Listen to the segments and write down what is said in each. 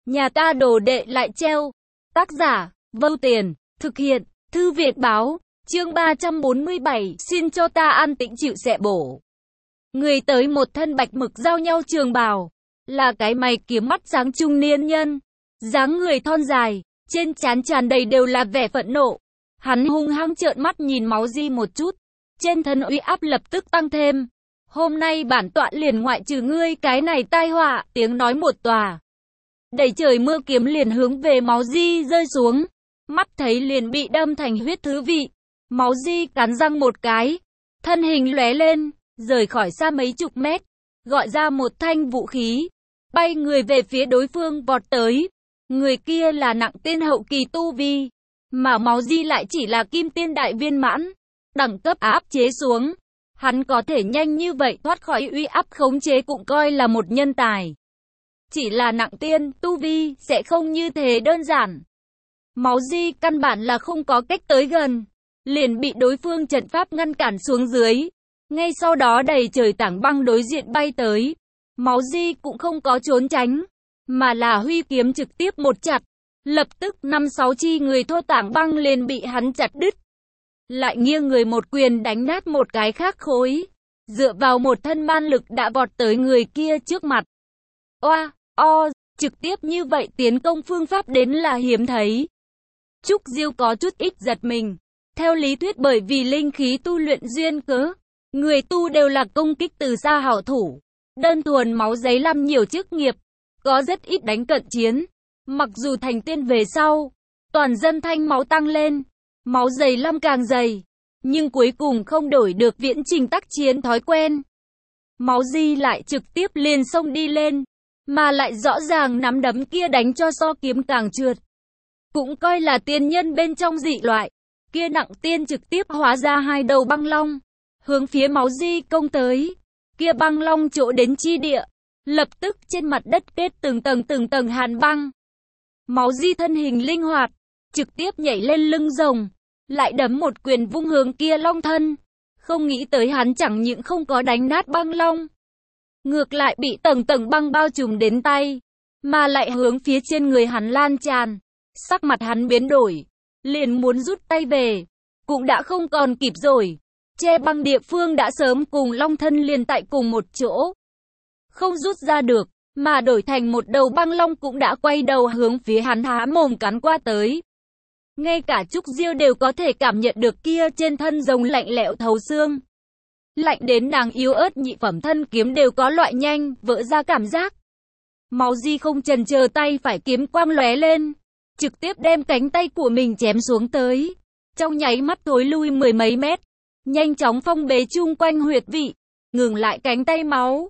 Nhà ta đồ đệ lại treo. Tác giả, Vâu Tiền, thực hiện, Thư Viện Báo, chương 347, xin cho ta an tĩnh chịu xẹ bổ. Người tới một thân bạch mực giao nhau trường bào, là cái mày kiếm mắt sáng trung niên nhân, dáng người thon dài, trên trán tràn đầy đều là vẻ phẫn nộ. Hắn hung hăng trợn mắt nhìn Máu Di một chút, trên thân uy áp lập tức tăng thêm. Hôm nay bản tọa liền ngoại trừ ngươi cái này tai họa, tiếng nói một tòa. Đẩy trời mưa kiếm liền hướng về Máu Di rơi xuống, mắt thấy liền bị đâm thành huyết thứ vị. Máu Di cắn răng một cái, thân hình lóe lên, rời khỏi xa mấy chục mét, gọi ra một thanh vũ khí, bay người về phía đối phương vọt tới. Người kia là nặng tiên hậu kỳ tu vi, mà Máu Di lại chỉ là kim tiên đại viên mãn, đẳng cấp áp chế xuống. Hắn có thể nhanh như vậy thoát khỏi uy áp khống chế cũng coi là một nhân tài. Chỉ là nặng tiên, tu vi, sẽ không như thế đơn giản. Máu Di căn bản là không có cách tới gần, liền bị đối phương trận pháp ngăn cản xuống dưới. Ngay sau đó đầy trời tảng băng đối diện bay tới. Máu Di cũng không có trốn tránh, mà là huy kiếm trực tiếp một chặt. Lập tức 5-6 chi người thô tảng băng liền bị hắn chặt đứt. Lại nghiêng người một quyền đánh nát một cái khác khối. Dựa vào một thân man lực đã vọt tới người kia trước mặt. Trực tiếp như vậy tiến công phương pháp đến là hiếm thấy. Trúc Diêu có chút ít giật mình. Theo lý thuyết bởi vì linh khí tu luyện duyên cớ, người tu đều là công kích từ xa hảo thủ. Đơn thuần máu giấy làm nhiều chức nghiệp, có rất ít đánh cận chiến. Mặc dù thành tiên về sau, toàn dân thanh máu tăng lên, máu dày lâm càng dày, nhưng cuối cùng không đổi được viễn trình tác chiến thói quen. Máu Di lại trực tiếp liền xông đi lên, mà lại rõ ràng nắm đấm kia đánh cho so kiếm càng trượt. Cũng coi là tiên nhân bên trong dị loại, kia nặng tiên trực tiếp hóa ra hai đầu băng long, hướng phía Máu Di công tới. Kia băng long chỗ đến chi địa, lập tức trên mặt đất kết từng tầng hàn băng. Máu Di thân hình linh hoạt, trực tiếp nhảy lên lưng rồng, lại đấm một quyền vung hướng kia long thân. Không nghĩ tới hắn chẳng những không có đánh nát băng long, ngược lại bị tầng băng bao trùm đến tay, mà lại hướng phía trên người hắn lan tràn. Sắc mặt hắn biến đổi, liền muốn rút tay về, cũng đã không còn kịp rồi. Che băng địa phương đã sớm cùng long thân liền tại cùng một chỗ, không rút ra được, mà đổi thành một đầu băng long cũng đã quay đầu hướng phía hắn há mồm cắn qua tới. Ngay cả Trúc Diêu đều có thể cảm nhận được kia trên thân rồng lạnh lẽo thấu xương. Lạnh đến nàng yếu ớt nhị phẩm thân kiếm đều có loại nhanh vỡ ra cảm giác. Máu Di không chần chờ, tay phải kiếm quang lóe lên, trực tiếp đem cánh tay của mình chém xuống tới. Trong nháy mắt thối lui mười mấy mét, nhanh chóng phong bế chung quanh huyệt vị, ngừng lại cánh tay máu.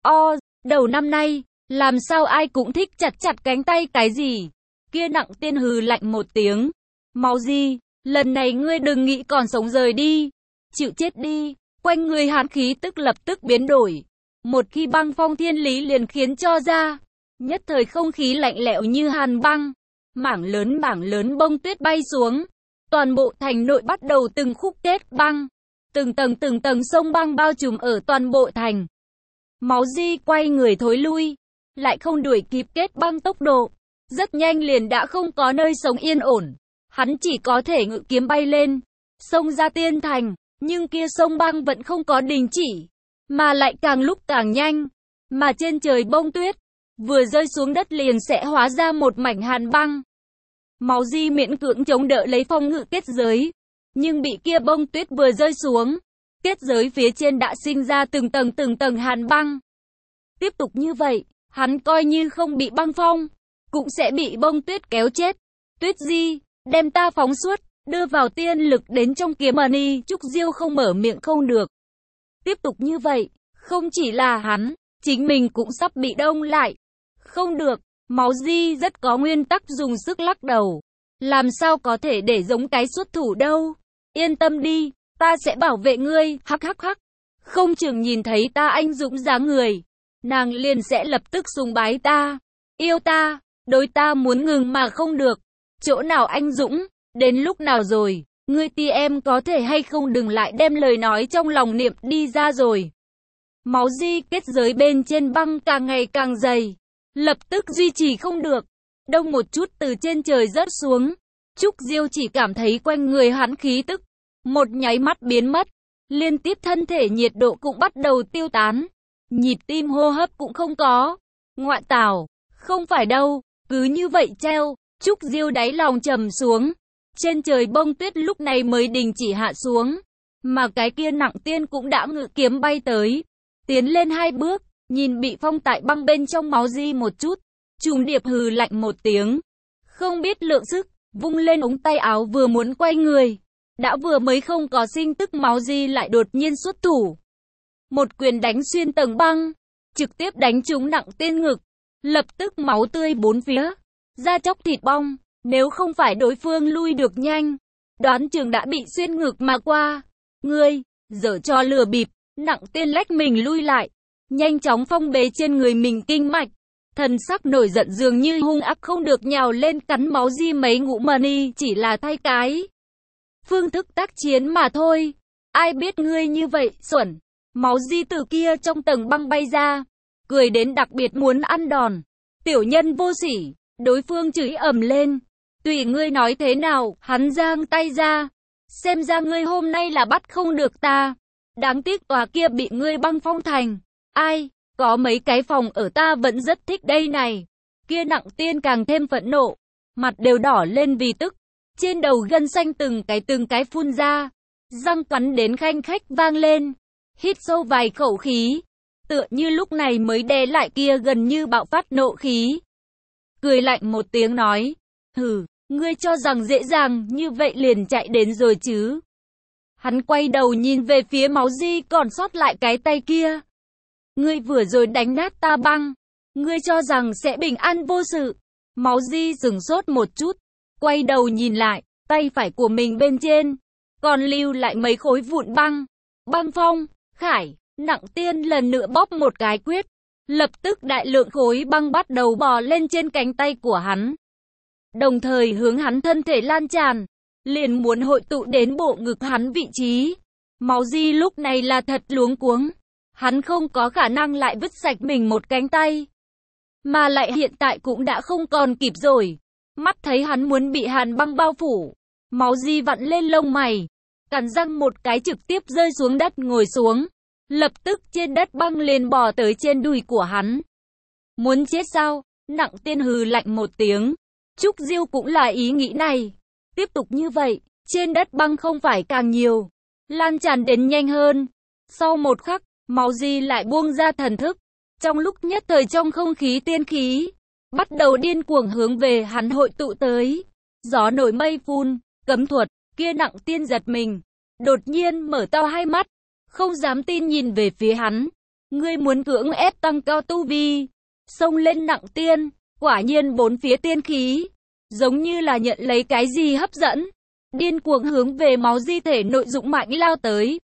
Đầu năm nay, làm sao ai cũng thích chặt cánh tay cái gì? Kia nặng tiên hừ lạnh một tiếng. Máu Di, lần này ngươi đừng nghĩ còn sống rời đi, chịu chết đi. Quanh người hàn khí tức lập tức biến đổi. Một khi băng phong thiên lý liền khiến cho ra. Nhất thời không khí lạnh lẽo như hàn băng. Mảng lớn bông tuyết bay xuống. Toàn bộ thành nội bắt đầu từng khúc kết băng. Từng tầng sông băng bao trùm ở toàn bộ thành. Máu Di quay người thối lui, lại không đuổi kịp kết băng tốc độ. Rất nhanh liền đã không có nơi sống yên ổn. Hắn chỉ có thể ngự kiếm bay lên, xông ra tiên thành. Nhưng kia sông băng vẫn không có đình chỉ, mà lại càng lúc càng nhanh. Mà trên trời bông tuyết, vừa rơi xuống đất liền sẽ hóa ra một mảnh hàn băng. Máu Di miễn cưỡng chống đỡ lấy phong ngự kết giới, nhưng bị kia bông tuyết vừa rơi xuống, kết giới phía trên đã sinh ra từng tầng hàn băng. Tiếp tục như vậy, hắn coi như không bị băng phong, cũng sẽ bị bông tuyết kéo chết. Tuyết Di, đem ta phóng suốt, đưa vào tiên lực đến trong kiếm mani. Trúc Diêu không mở miệng không được. Tiếp tục như vậy, không chỉ là hắn, chính mình cũng sắp bị đông lại. Không được, Máu Di rất có nguyên tắc dùng sức lắc đầu. Làm sao có thể để giống cái xuất thủ đâu. Yên tâm đi, ta sẽ bảo vệ ngươi. Hắc. Không chừng nhìn thấy ta anh dũng dáng người, nàng liền sẽ lập tức sùng bái ta, yêu ta, đối ta muốn ngừng mà không được. Chỗ nào anh dũng, đến lúc nào rồi, ngươi em có thể hay không đừng lại đem lời nói trong lòng niệm đi ra rồi. Máu Di kết giới bên trên băng càng ngày càng dày, lập tức duy trì không được, đông một chút từ trên trời rớt xuống. Trúc Diêu chỉ cảm thấy quanh người hắn khí tức một nháy mắt biến mất, liên tiếp thân thể nhiệt độ cũng bắt đầu tiêu tán, nhịp tim hô hấp cũng không có. Ngoại tảo, không phải đâu, cứ như vậy treo. Trúc Diêu đáy lòng trầm xuống. Trên trời bông tuyết lúc này mới đình chỉ hạ xuống, mà cái kia Nặng Tiên cũng đã ngự kiếm bay tới, tiến lên 2 bước, nhìn bị phong tại băng bên trong máu di một chút. Trùng Điệp hừ lạnh một tiếng, không biết lượng sức, vung lên ống tay áo vừa muốn quay người, đã vừa mới không có sinh tức máu di lại đột nhiên xuất thủ. Một quyền đánh xuyên tầng băng, trực tiếp đánh trúng Nặng Tiên ngực, lập tức máu tươi bốn phía, da chóc thịt bong. Nếu không phải đối phương lui được nhanh, đoán chừng đã bị xuyên ngực mà qua. Ngươi, giở trò lừa bịp. Nặng Tiên lách mình lui lại, nhanh chóng phong bế trên người mình kinh mạch. Thần sắc nổi giận dường như hung ác không được nhào lên cắn máu di mấy ngũ money, chỉ là thay cái phương thức tác chiến mà thôi. Ai biết ngươi như vậy, xuẩn. Máu di từ kia trong tầng băng bay ra, cười đến đặc biệt muốn ăn đòn. Tiểu nhân vô sỉ, đối phương chửi ầm lên. Tùy ngươi nói thế nào, hắn giang tay ra. Xem ra ngươi hôm nay là bắt không được ta. Đáng tiếc tòa kia bị ngươi băng phong thành. Ai, có mấy cái phòng ở ta vẫn rất thích đây này. Kia Nặng Tiên càng thêm phẫn nộ, mặt đều đỏ lên vì tức. Trên đầu gân xanh từng cái phun ra. Răng cắn đến khanh khách vang lên. Hít sâu vài khẩu khí, tựa như lúc này mới đè lại kia gần như bạo phát nộ khí. Cười lạnh một tiếng nói, hừ, ngươi cho rằng dễ dàng như vậy liền chạy đến rồi chứ. Hắn quay đầu nhìn về phía máu di còn sót lại cái tay kia. Ngươi vừa rồi đánh nát ta băng, ngươi cho rằng sẽ bình an vô sự. Máu di sửng sốt một chút, quay đầu nhìn lại, tay phải của mình bên trên, còn lưu lại mấy khối vụn băng. Băng phong, khải, Nặng Tiên lần nữa bóp một cái quyết. Lập tức đại lượng khối băng bắt đầu bò lên trên cánh tay của hắn, đồng thời hướng hắn thân thể lan tràn, liền muốn hội tụ đến bộ ngực hắn vị trí. Máu di lúc này là thật luống cuống, hắn không có khả năng lại vứt sạch mình một cánh tay, mà lại hiện tại cũng đã không còn kịp rồi. Mắt thấy hắn muốn bị hàn băng bao phủ, máu di vặn lên lông mày, cắn răng một cái trực tiếp rơi xuống đất ngồi xuống. Lập tức trên đất băng liền bò tới trên đùi của hắn. Muốn chết sao? Nặng Tiên hừ lạnh một tiếng. Trúc Diêu cũng là ý nghĩ này. Tiếp tục như vậy, trên đất băng không phải càng nhiều, lan tràn đến nhanh hơn. Sau một khắc, máu di lại buông ra thần thức. Trong lúc nhất thời trong không khí tiên khí bắt đầu điên cuồng hướng về hắn hội tụ tới. Gió nổi mây phun, cấm thuật, kia Nặng Tiên giật mình, đột nhiên mở to hai mắt, không dám tin nhìn về phía hắn. Ngươi muốn cưỡng ép tăng cao tu vi? Xông lên Nặng Tiên, quả nhiên bốn phía tiên khí giống như là nhận lấy cái gì hấp dẫn, điên cuồng hướng về máu di thể nội dụng mạnh lao tới.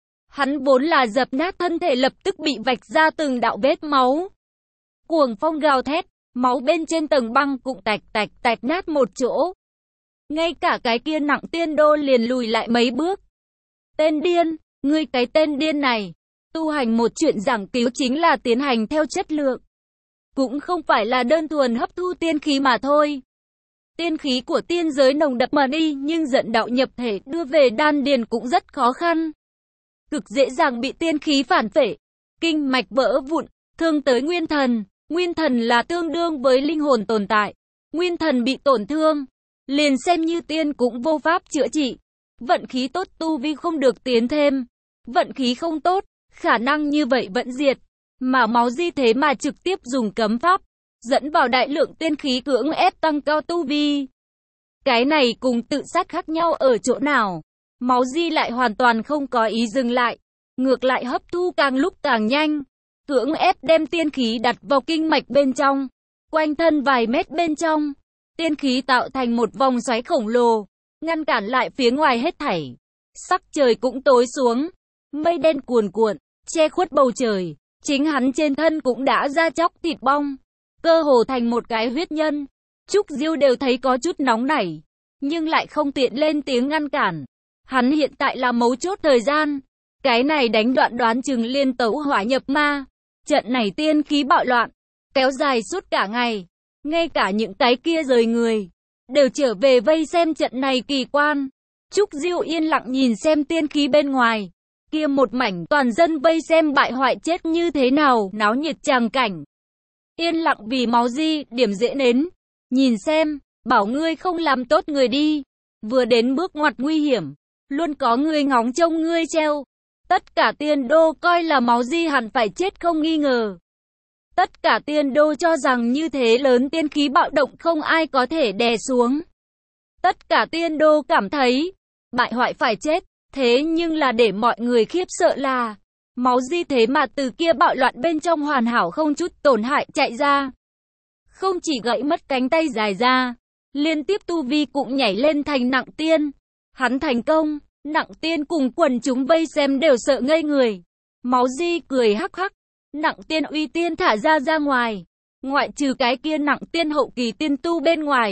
Hắn vốn là dập nát thân thể lập tức bị vạch ra từng đạo vết máu. Cuồng phong gào thét, máu bên trên tầng băng cũng tạch nát một chỗ. Ngay cả cái kia Nặng Tiên đô liền lùi lại mấy bước. Tên điên, ngươi cái tên điên này, tu hành một chuyện giảng cứu chính là tiến hành theo chất lượng, cũng không phải là đơn thuần hấp thu tiên khí mà thôi. Tiên khí của tiên giới nồng đậm mà đi, nhưng dẫn đạo nhập thể đưa về đan điền cũng rất khó khăn, cực dễ dàng bị tiên khí phản phệ, kinh mạch vỡ vụn, thương tới nguyên thần. Nguyên thần là tương đương với linh hồn tồn tại, nguyên thần bị tổn thương, liền xem như tiên cũng vô pháp chữa trị. Vận khí tốt tu vi không được tiến thêm, vận khí không tốt, khả năng như vậy vẫn diệt. Mà máu di thế mà trực tiếp dùng cấm pháp, dẫn vào đại lượng tiên khí cưỡng ép tăng cao tu vi. Cái này cùng tự sát khác nhau ở chỗ nào? Máu di lại hoàn toàn không có ý dừng lại, ngược lại hấp thu càng lúc càng nhanh, cưỡng ép đem tiên khí đặt vào kinh mạch bên trong, quanh thân vài mét bên trong, tiên khí tạo thành một vòng xoáy khổng lồ, ngăn cản lại phía ngoài hết thảy. Sắc trời cũng tối xuống, mây đen cuồn cuộn, che khuất bầu trời, chính hắn trên thân cũng đã da chóc thịt bong, cơ hồ thành một cái huyết nhân. Trúc Diêu đều thấy có chút nóng nảy, nhưng lại không tiện lên tiếng ngăn cản. Hắn hiện tại là mấu chốt thời gian, cái này đánh đoạn đoán chừng liên tấu hỏa nhập ma. Trận này tiên khí bạo loạn, kéo dài suốt cả ngày, ngay cả những cái kia rời người, đều trở về vây xem trận này kỳ quan. Trúc Diêu yên lặng nhìn xem tiên khí bên ngoài, kia một mảnh toàn dân vây xem bại hoại chết như thế nào, náo nhiệt tràng cảnh. Yên lặng vì máu di, điểm dễ nến. Nhìn xem, bảo ngươi không làm tốt người đi. Vừa đến bước ngoặt nguy hiểm, luôn có người ngóng trông ngươi treo. Tất cả tiên đô coi là máu di hẳn phải chết không nghi ngờ. Tất cả tiên đô cho rằng như thế lớn tiên khí bạo động không ai có thể đè xuống. Tất cả tiên đô cảm thấy, bại hoại phải chết. Thế nhưng là để mọi người khiếp sợ là, máu di thế mà từ kia bạo loạn bên trong hoàn hảo không chút tổn hại chạy ra. Không chỉ gãy mất cánh tay dài ra, liên tiếp tu vi cũng nhảy lên thành nặng tiên. Hắn thành công, nặng tiên cùng quần chúng vây xem đều sợ ngây người. Máu di cười hắc hắc, nặng tiên uy tiên thả ra ngoài. Ngoại trừ cái kia nặng tiên hậu kỳ tiên tu bên ngoài.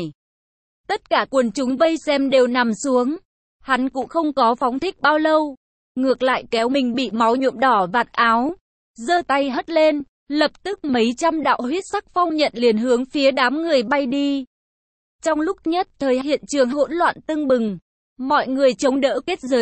Tất cả quần chúng vây xem đều nằm xuống. Hắn cũng không có phóng thích bao lâu. Ngược lại kéo mình bị máu nhuộm đỏ vạt áo. Giơ tay hất lên. Lập tức mấy trăm đạo huyết sắc phong nhận liền hướng phía đám người bay đi. Trong lúc nhất thời hiện trường hỗn loạn tưng bừng. Mọi người chống đỡ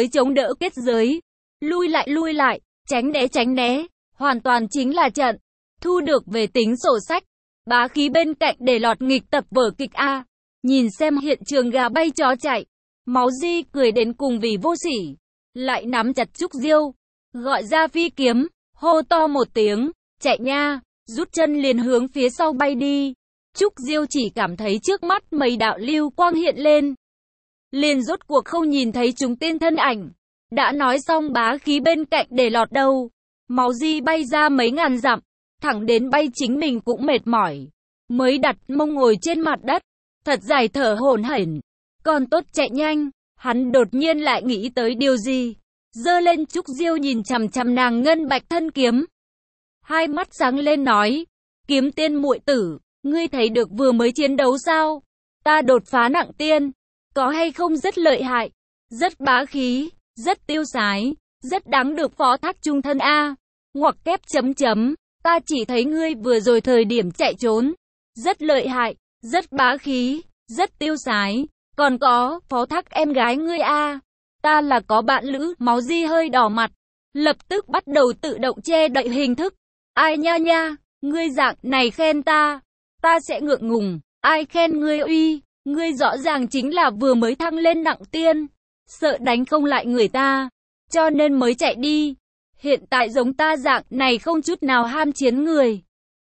kết giới. Lui lại, tránh né. Hoàn toàn chính là trận. Thu được về tính sổ sách. Bá khí bên cạnh để lọt nghịch tập vở kịch A. Nhìn xem hiện trường gà bay chó chạy. Máu di cười đến cùng vì vô sỉ. Lại nắm chặt Trúc Diêu. Gọi ra phi kiếm. Hô to một tiếng. Chạy nha. Rút chân liền hướng phía sau bay đi. Trúc Diêu chỉ cảm thấy trước mắt mấy đạo lưu quang hiện lên. Liền rốt cuộc không nhìn thấy chúng tên thân ảnh. Đã nói xong bá khí bên cạnh để lọt đâu. Máu di bay ra mấy ngàn dặm. Thẳng đến bay chính mình cũng mệt mỏi. Mới đặt mông ngồi trên mặt đất. Thật dài thở hổn hển. Còn tốt chạy nhanh. Hắn đột nhiên lại nghĩ tới điều gì. Giơ lên Trúc Diêu nhìn chằm chằm nàng ngân bạch thân kiếm. Hai mắt sáng lên nói. Kiếm tiên muội tử. Ngươi thấy được vừa mới chiến đấu sao? Ta đột phá nặng tiên. Có hay không rất lợi hại. Rất bá khí. Rất tiêu sái. Rất đáng được phó thác trung thân A. Ngoặc kép chấm chấm. Ta chỉ thấy ngươi vừa rồi thời điểm chạy trốn. Rất lợi hại. Rất bá khí. Rất tiêu sái. Còn có, phó thác em gái ngươi A. Ta là có bạn lữ. Máu di hơi đỏ mặt. Lập tức bắt đầu tự động che đậy hình thức. Ai nha, ngươi dạng này khen ta. Ta sẽ ngượng ngùng. Ai khen ngươi uy. Ngươi rõ ràng chính là vừa mới thăng lên nặng tiên. Sợ đánh không lại người ta. Cho nên mới chạy đi. Hiện tại giống ta dạng này không chút nào ham chiến người.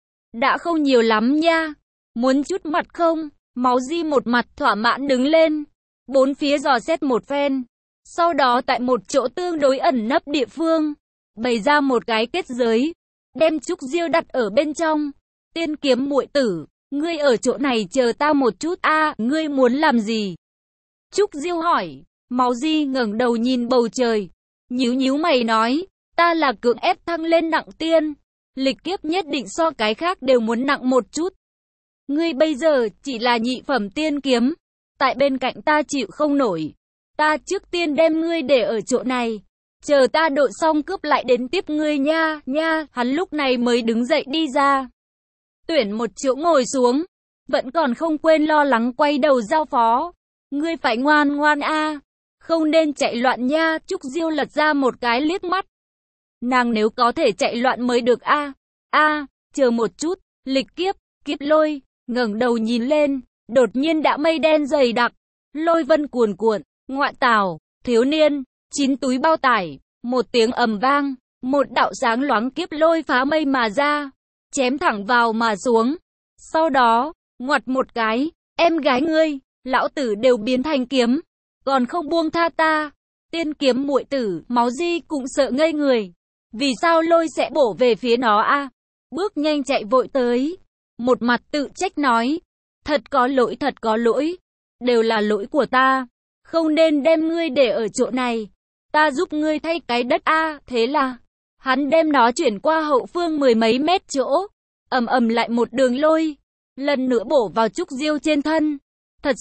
Đã không nhiều lắm nha. Muốn chút mặt không? Máu di một mặt thỏa mãn đứng lên. Bốn phía dò xét một phen. Sau đó tại một chỗ tương đối ẩn nấp địa phương. Bày ra một cái kết giới. Đem Trúc Diêu đặt ở bên trong. Tiên kiếm muội tử. Ngươi ở chỗ này chờ ta một chút a. Ngươi muốn làm gì? Trúc Diêu hỏi. Máu di ngẩng đầu nhìn bầu trời. Nhíu mày nói. Ta là cưỡng ép thăng lên nặng tiên. Lịch kiếp nhất định so cái khác đều muốn nặng một chút. Ngươi bây giờ chỉ là nhị phẩm tiên kiếm. Tại bên cạnh ta chịu không nổi. Ta trước tiên đem ngươi để ở chỗ này. Chờ ta độ xong cướp lại đến tiếp ngươi nha. Hắn lúc này mới đứng dậy đi ra. Tuyển một chỗ ngồi xuống. Vẫn còn không quên lo lắng quay đầu giao phó. Ngươi phải ngoan a. Không nên chạy loạn nha. Trúc Diêu lật ra một cái liếc mắt. Nàng nếu có thể chạy loạn mới được a. Chờ một chút. Lịch kiếp lôi. Ngẩng đầu nhìn lên. Đột nhiên đã mây đen dày đặc. Lôi vân cuồn cuộn. Ngoại tảo. Thiếu niên. 9 túi bao tải. Một tiếng ầm vang. Một đạo sáng loáng kiếp lôi phá mây mà ra. Chém thẳng vào mà xuống. Sau đó, ngoặt một cái. Em gái ngươi, lão tử đều biến thành kiếm. Còn không buông tha ta. Tiên kiếm muội tử, máu di cũng sợ ngây người. Vì sao lôi sẽ bổ về phía nó a? Bước nhanh chạy vội tới. Một mặt tự trách nói. Thật có lỗi. Đều là lỗi của ta. Không nên đem ngươi để ở chỗ này. Ta giúp ngươi thay cái đất a. Thế là hắn đem nó chuyển qua hậu phương 10 mấy mét chỗ. Ầm lại một đường lôi. Lần nữa bổ vào Trúc Diêu trên thân. Thật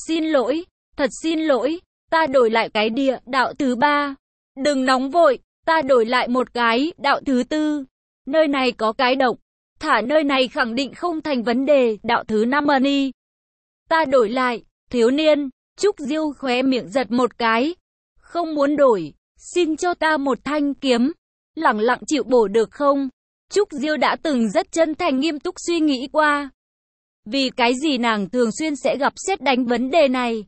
xin lỗi. Ta đổi lại cái địa đạo thứ 3. Đừng nóng vội. Ta đổi lại một cái đạo thứ 4. Nơi này có cái động. Thả nơi này khẳng định không thành vấn đề, đạo thứ 5 money. Ta đổi lại, thiếu niên. Trúc Diêu khóe miệng giật một cái. Không muốn đổi, xin cho ta một thanh kiếm. Lẳng lặng chịu bổ được không? Trúc Diêu đã từng rất chân thành nghiêm túc suy nghĩ qua. Vì cái gì nàng thường xuyên sẽ gặp sét đánh vấn đề này.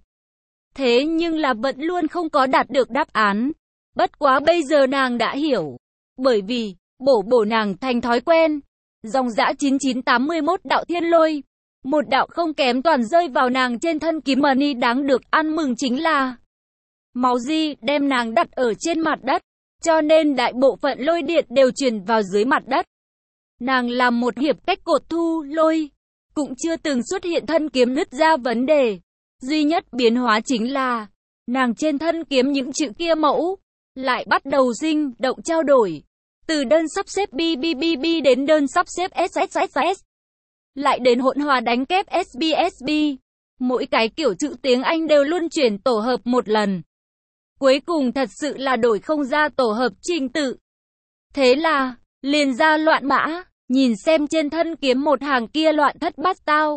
Thế nhưng là vẫn luôn không có đạt được đáp án. Bất quá bây giờ nàng đã hiểu. Bởi vì, bổ nàng thành thói quen. Dòng dã 9981 đạo thiên lôi. Một đạo không kém toàn rơi vào nàng trên thân kiếm money. Đáng được ăn mừng chính là máu di đem nàng đặt ở trên mặt đất. Cho nên đại bộ phận lôi điện đều truyền vào dưới mặt đất. Nàng làm một hiệp cách cột thu lôi. Cũng chưa từng xuất hiện thân kiếm nứt ra vấn đề. Duy nhất biến hóa chính là nàng trên thân kiếm những chữ kia mẫu lại bắt đầu sinh động trao đổi. Từ đơn sắp xếp BBBB đến đơn sắp xếp SSSS. Lại đến hỗn hòa đánh kép SBSB. Mỗi cái kiểu chữ tiếng Anh đều luôn chuyển tổ hợp một lần. Cuối cùng thật sự là đổi không ra tổ hợp trình tự. Thế là, liền ra loạn mã, nhìn xem trên thân kiếm một hàng kia loạn thất bát tao.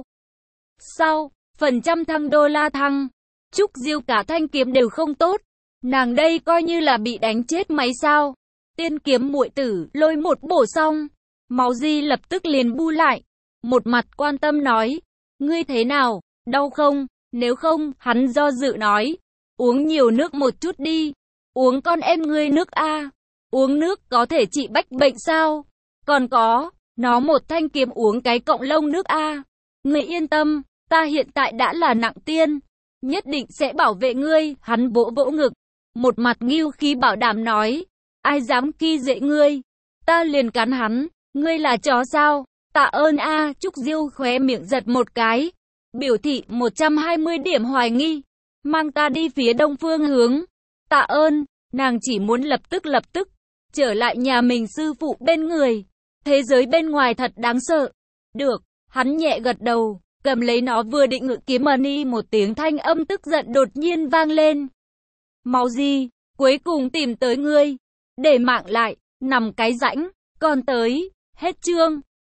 Sau, phần trăm thăng đô la thăng. Trúc Diêu cả thanh kiếm đều không tốt. Nàng đây coi như là bị đánh chết máy sao. Tiên kiếm muội tử, lôi một bổ xong. Máu di lập tức liền bu lại. Một mặt quan tâm nói. Ngươi thế nào, đau không? Nếu không, hắn do dự nói. Uống nhiều nước một chút đi. Uống con em ngươi nước a. Uống nước có thể trị bách bệnh sao? Còn có, nó một thanh kiếm uống cái cọng lông nước a. Ngươi yên tâm, ta hiện tại đã là nặng tiên. Nhất định sẽ bảo vệ ngươi. Hắn vỗ vỗ ngực. Một mặt ngưu khí bảo đảm nói. Ai dám khi dễ ngươi? Ta liền cắn hắn. Ngươi là chó sao? Tạ ơn a. Trúc Diêu khóe miệng giật một cái. Biểu thị 120 điểm hoài nghi. Mang ta đi phía đông phương hướng. Tạ ơn. Nàng chỉ muốn lập tức trở lại nhà mình sư phụ bên người. Thế giới bên ngoài thật đáng sợ. Được. Hắn nhẹ gật đầu. Cầm lấy nó vừa định ngự kiếm money, một tiếng thanh âm tức giận đột nhiên vang lên. Máu gì? Cuối cùng tìm tới ngươi. Để mạng lại. Nằm cái rãnh. Còn tới. Hết chương.